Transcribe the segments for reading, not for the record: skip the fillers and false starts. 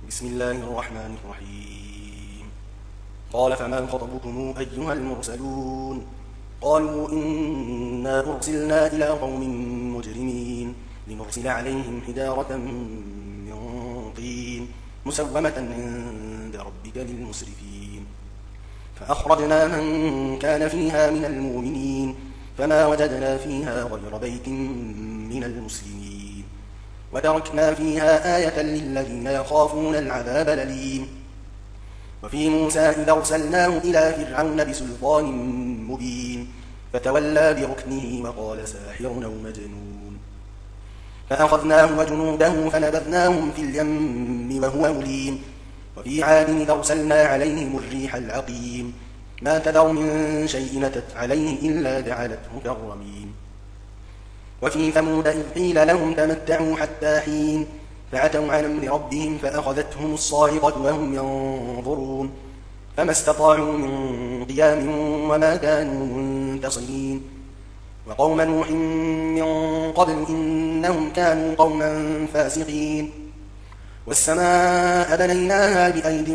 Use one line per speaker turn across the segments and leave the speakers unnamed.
بسم الله الرحمن الرحيم. قال فما خطبكم أيها المرسلون؟ قالوا إنا أرسلنا إلى قوم مجرمين لنرسل عليهم حجارة من طين مسومة عند ربك للمسرفين. فأخرجنا من كان فيها من المؤمنين فما وجدنا فيها غير بيت من المسلمين وتركنا فيها آية للذين يخافون العذاب الأليم. وفي موسى إذا أرسلناه إلى فرعون بسلطان مبين فتولى بركنه وقال ساحر أو مجنون. فأخذناه وجنوده فنبذناهم في اليم وهو مليم. وفي عاد إذا أرسلنا عليهم الريح العقيم ما تذر من شيء أتت عليه إلا جعلته كالرميم. وفي ثمود إذ قيل لهم تمتعوا حتى حين فعتوا عن أمر ربهم فأخذتهم الصاعقة وهم ينظرون فما استطاعوا من قيام وما كانوا منتصرين. وقوم نوح من قبل إنهم كانوا قوما فاسقين. والسماء بنيناها بأيد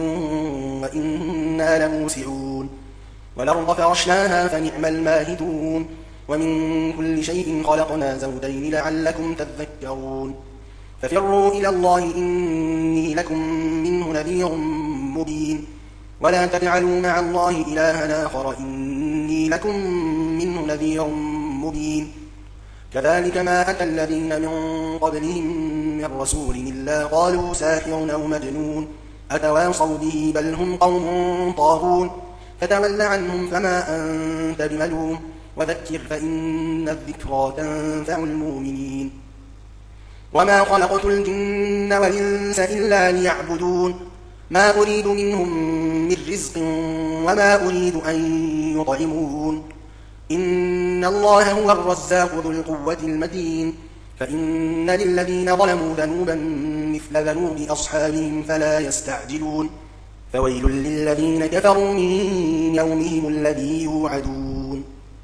وإنا لموسعون. والأرض فرشناها فنعم الماهدون. ومن كل شيء خلقنا زوجين لعلكم تذكرون. ففروا إلى الله إني لكم منه نذير مبين. ولا تجعلوا مع الله إلها آخر إني لكم منه نذير مبين. كذلك ما أتى الذين من قبلهم من رسول إلا قالوا ساحر أو مجنون أتواصوا به بل هم قوم طاغون. فتول عنهم فما أنت بملوم وذكر فإن الذكرى تنفع المؤمنين. وما خلقت الجن والإنس إلا ليعبدون ما أريد منهم من رزق وما أريد أن يطعمون إن الله هو الرزاق ذو القوة المتين. فإن للذين ظلموا ذنوبا مثل ذنوب أصحابهم فلا يستعجلون. فويل للذين كفروا من يومهم الذي يوعدون.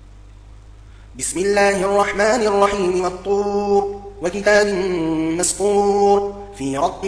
بسم الله الرحمن الرحيم. والطور وكتاب مسطور في رق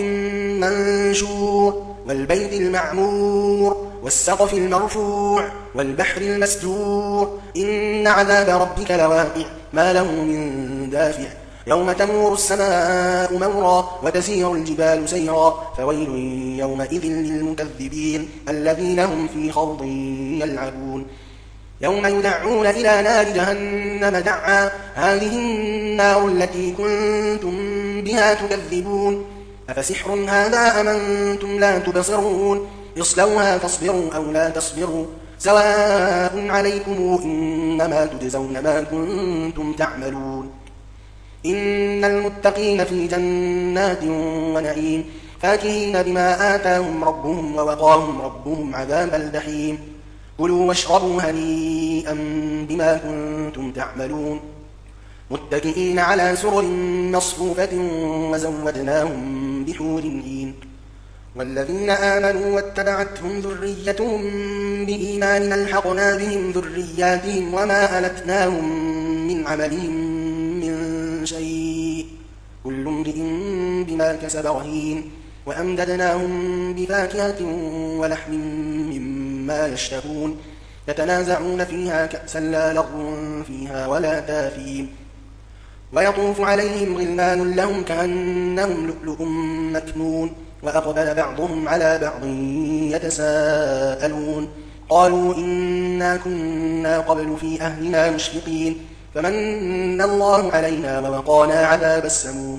منشور والبيت المعمور والسقف المرفوع والبحر المسجور إن عذاب ربك لواقع ما له من دافع يوم تمور السماء مورا وتسير الجبال سيرا فويل يومئذ للمكذبين الذين هم في خوض يلعبون. يوم يدعون إلى نار جهنم دعا هذه النار التي كنتم بها تكذبون أفسحر هذا أم أنتم لا تبصرون اصلوها فاصبروا أو لا تصبروا سواء عليكم إنما تجزون ما كنتم تعملون. إن المتقين في جنات ونعيم فاكهين بما آتاهم ربهم ووقاهم ربهم عذاب الجحيم. كلوا واشربوا هنيئا بما كنتم تعملون متكئين على سرر مصفوفة وزودناهم بحور عين. والذين آمنوا واتبعتهم ذريتهم بإيمان ألحقنا بهم ذرياتهم وما ألتناهم من عملهم من شيء كل امرئ بما كسب رهين. وأمددناهم بفاكهة ولحم مما يشتهون يتنازعون فيها كأسا لا لغو فيها ولا تاثيم. ويطوف عليهم غلمان لهم كأنهم لؤلؤ مكنون وأقبل بعضهم على بعض يتساءلون قالوا إنا كنا قبل في أهلنا مشفقين فمن الله علينا ووقانا عذاب السموم.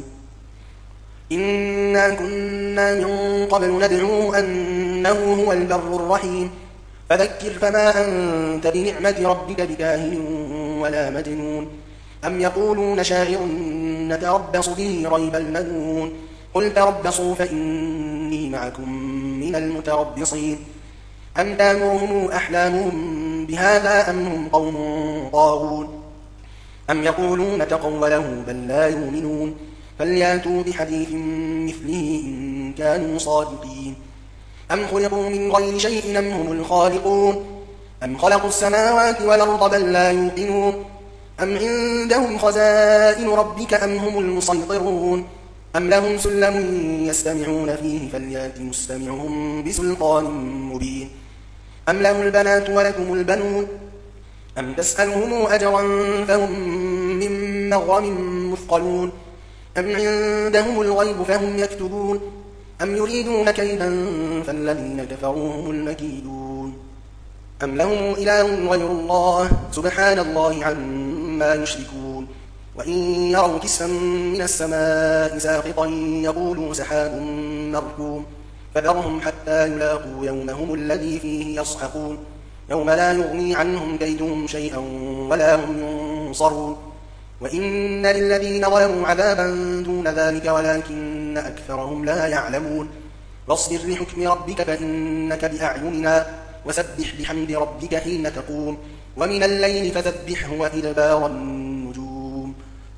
إنا كنا من قبل ندعوه أنه هو البر الرحيم. فذكر فما أنت بنعمة ربك بكاهن ولا مجنون. أم يقولون شاعر نتربص به ريب المنون قل تربصوا فإني معكم من المتربصين. أم تأمرهم أحلامهم بهذا أم هم قوم طاغون أم يقولون تقوله بل لا يؤمنون فلياتوا بحديث مثله إن كانوا صادقين. أم خلقوا من غير شيء أم هم الخالقون أم خلقوا السماوات والأرض بل لا يوقنون أم عندهم خزائن ربك أم هم المسيطرون أم لهم سلم يستمعون فيه فليأت مستمعهم بسلطان مبين أم لهم البنات ولكم البنون أم تسألهم أجرا فهم من مغرم مثقلون أم عندهم الغيب فهم يكتبون أم يريدون كيدا فالذين كفروا هم المكيدون أم لهم إله غير الله سبحان الله عما يشركون وإن يروا كسفا من السماء ساقطا يقولوا سحاب مركوم فذرهم حتى يلاقوا يومهم الذي فيه يصحقون يوم لا يغني عنهم كيدهم شيئا ولا هم ينصرون وإن للذين ظلموا عذابا دون ذلك ولكن أكثرهم لا يعلمون واصبر لحكم ربك فإنك بأعيننا وسبح بحمد ربك حين تقوم ومن الليل فسبحه وإدبار النجوم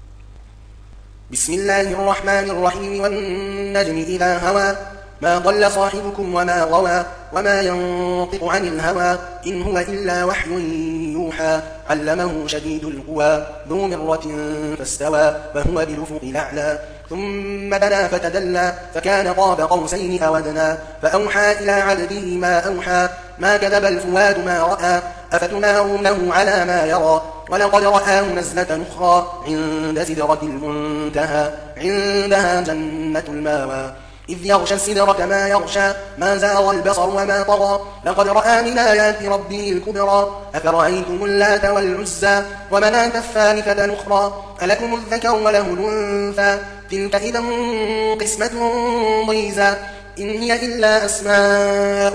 بسم الله الرحمن الرحيم والنجم إذا هوى ما ضل صاحبكم وما غوى وما ينطق عن الهوى إن هو إلا وحي يوحى علمه شديد القوى ذو مرة فاستوى وهو بالأفق الأعلى ثم دنا فتدلى فكان قاب قوسين أو أدنى فأوحى إلى عبده ما أوحى ما كذب الفؤاد ما رأى أفتمارونه على ما يرى ولقد رآه نزلة أخرى عند سدرة المنتهى عندها جنة الماوى إذ يغشى السدرة ما يغشى ما زاغ البصر وما طغى لقد رأى من آيات ربه الكبرى أفرأيتم اللات والعزى ومناة الثالثة الأخرى ألكم الذكر وله الأنثى تلك إذا قسمة ضيزى إن هي إلا أسماء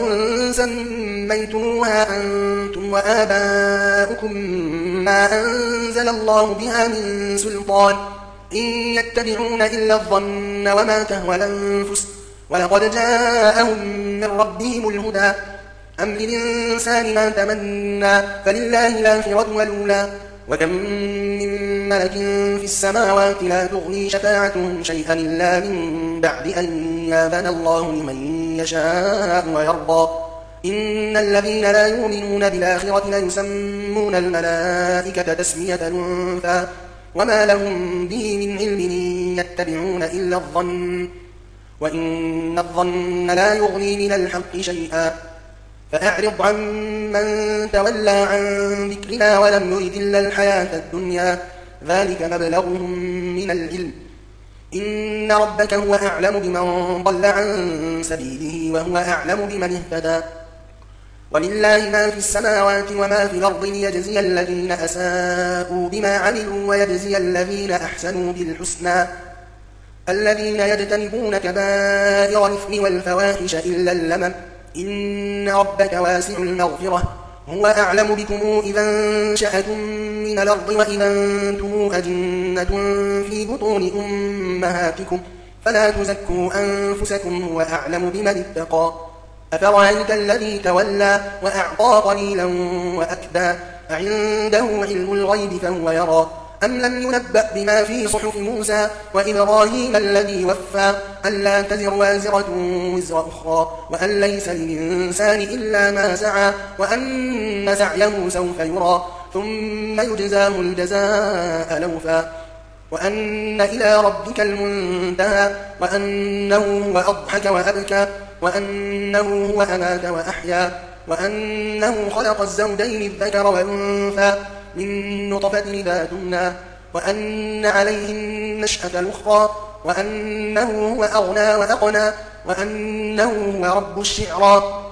سميتموها أنتم وآباؤكم ما أنزل الله بها من سلطان إن يتبعون إلا الظن وما تهوى الأنفس ولقد جاءهم من ربهم الهدى أم للإنسان ما تمنى فلله الآخرة والأولى وكم من ملك في السماوات لا تغني شفاعتهم شيئا إلا من بعد أن يأذن الله لمن يشاء ويرضى إن الذين لا يؤمنون بالآخرة ليسمون الملائكة تسمية الأنثى وما لهم به من علم يتبعون إلا الظن وإن الظن لا يغني من الحق شيئا فأعرض عن من تولى عن ذكرنا ولم يرد إلا الحياة الدنيا ذلك مبلغهم من العلم إن ربك هو أعلم بمن ضل عن سبيله وهو أعلم بمن اهتدى ولله ما في السماوات وما في الأرض ليجزي الذين أساءوا بما عملوا ويجزي الذين أحسنوا بالحسنى الذين يجتنبون كبائر الإثم والفواحش إلا اللمم إن ربك واسع المغفرة هو أعلم بكم إذا انشأتم من الأرض وإذا أنتم أجنة في بطون أمهاتكم فلا تزكوا أنفسكم هو أعلم بمن اتقى أفرأيت الذي تولى وأعطى قليلا وأكدى أعنده علم الغيب فهو يرى أم لم ينبأ بما في صحف موسى وإبراهيم الذي وفى ألا تزر وازرة وزر أخرى وأن ليس للإنسان إلا ما سعى وأن سعيه سوف يرى ثم يجزاه الجزاء الأوفى وأن إلى ربك المنتهى وأنه هو أضحك وأبكى وأنه هو أمات وأحيا وأنه خلق الزوجين الذكر والأنثى من نطفة إذا تمنى وأن عليه النشأة الأخرى وأنه هو أغنى وأقنى وأنه هو رب الشعرى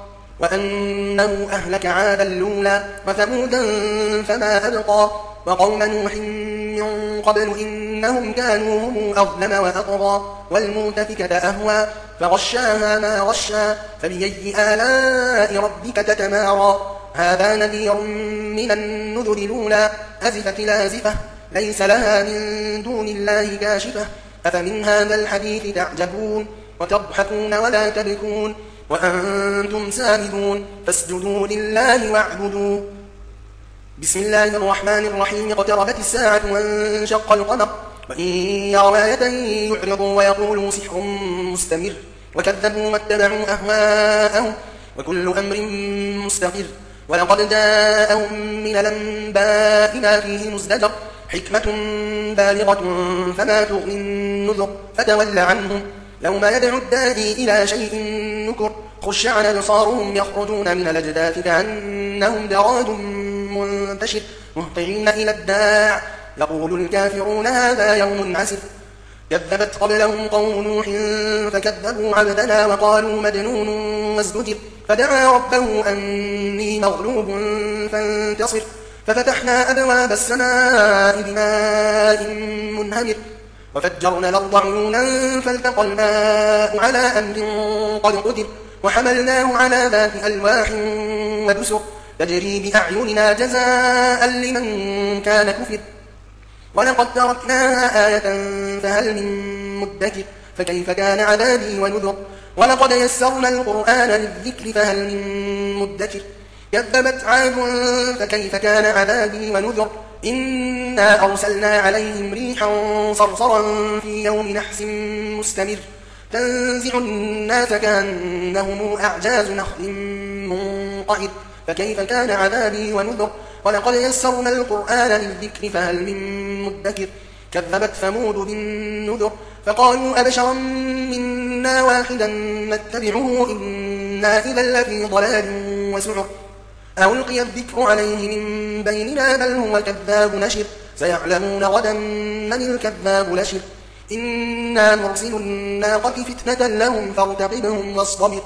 وأنه أهلك عادا الأولى وثمودا فما أبقى وقوم نوح من قبل إنهم كانوا هم أظلم وأطغى والمؤتفكة أهوى فغشاها ما غشى فبأي آلاء ربك تتمارى هذا نذير من النذر الأولى أزفت الآزفة ليس لها من دون الله كاشفة أفمن هذا الحديث تعجبون وتضحكون ولا تبكون وأنتم سامدون فاسجدوا لله واعبدوا بسم الله الرحمن الرحيم اقتربت الساعة وانشق القمر وإن يروا آية يعرضوا ويقولوا سحر مستمر وكذبوا واتبعوا أهواءهم وكل أمر مستقر ولقد جاءهم من الأنباء ما فيه مزدجر حكمة بالغة فما تغني النذر فتول عنهم يوم يدعو الداعي إلى شيء نكر خش عن أبصارهم يخرجون من الأجداث كأنهم جراد منتشر مهطعين إلى الداع يقول الكافرون هذا يوم عسر كذبت قبلهم قوم نوح فكذبوا عبدنا وقالوا مجنون وازدجر فدعا ربه أني مغلوب فانتصر ففتحنا أبواب السماء بماء منهمر وفجرنا الأرض عيونا فالتقى الماء على أمر قد قدر وحملناه على ذات ألواح ودسر تجري بأعيننا جزاء لمن كان كفر ولقد تركناها آية فهل من مدكر فكيف كان عذابي ونذر ولقد يسرنا القرآن للذكر فهل من مدكر كذبت عاد فكيف كان عذابي ونذر إنا أرسلنا عليهم ريحا صرصرا في يوم نحس مستمر تنزع الناس كأنهم أعجاز نخل منقعر فكيف كان عذابي ونذر ولقد يسرنا القرآن للذكر فهل من مدكر كذبت ثمود بالنذر فقالوا أبشرا منا واحدا نتبعه إنا إذا لفي ضلال وسعر ألقي الذكر عليه من بيننا بل هو كذاب نشر سيعلمون غدا من الكذاب لشر إنا مرسل الناقة فتنة لهم فارتقبهم واصطبر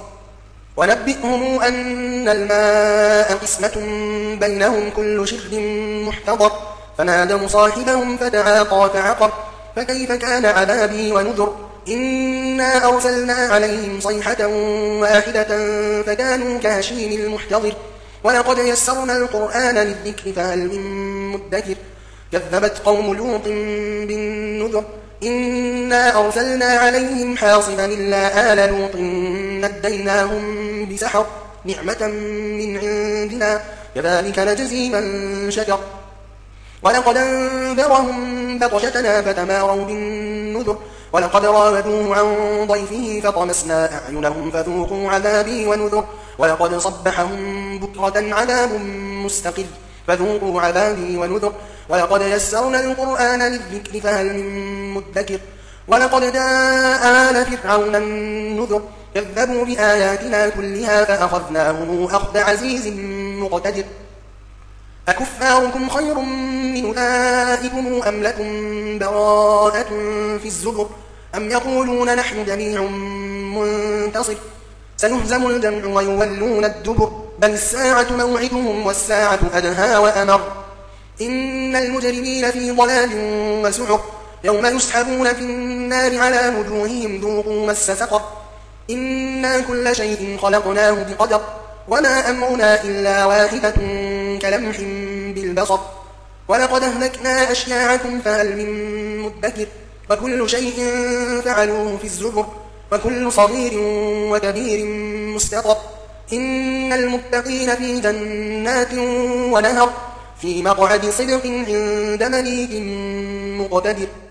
ونبئهم أن الماء قسمة بينهم كل شرب محتضر فنادوا صاحبهم فتعاطى فعقر فكيف كان عذابي ونذر إنا أرسلنا عليهم صيحة واحدة فكانوا كهشيم المحتضر ولقد يسرنا القرآن للذكر فهل من مدكر كذبت قوم لوط بالنذر إنا أرسلنا عليهم حاصبا إلا آل لوط نجيناهم بسحر نعمة من عندنا كذلك نجزي من شكر ولقد أنذرهم بطشتنا فتماروا بالنذر ولقد راودوه عن ضيفه فطمسنا أعينهم فذوقوا عذابي ونذر ولقد صبحهم بكرة عذاب مستقر فذوقوا عذابي ونذر ولقد يسرنا القرآن للذكر فهل من مدكر ولقد جاء آل فرعون النذر كذبوا بآياتنا كلها فأخذناهم أخذ عزيز مقتدر أكفاركم خير من أولئكم أم لكم براءة في الزبر أم يقولون نحن جميع منتصر سيهزم الجمع ويولون الدبر بل الساعة موعدهم والساعة أدهى وأمر إن المجرمين في ضلال وسعر يوم يسحبون في النار على وجوههم ذوقوا مس سقر إنا كل شيء خلقناه بقدر وما أمرنا إلا واحدة كلمح بالبصر ولقد أهلكنا أشياعكم فهل من مدكر وكل شيء فعلوه في الزبر وكل صغير وكبير مستقر إن المتقين في جنات ونهر في مقعد صدق عند مليك مقتدر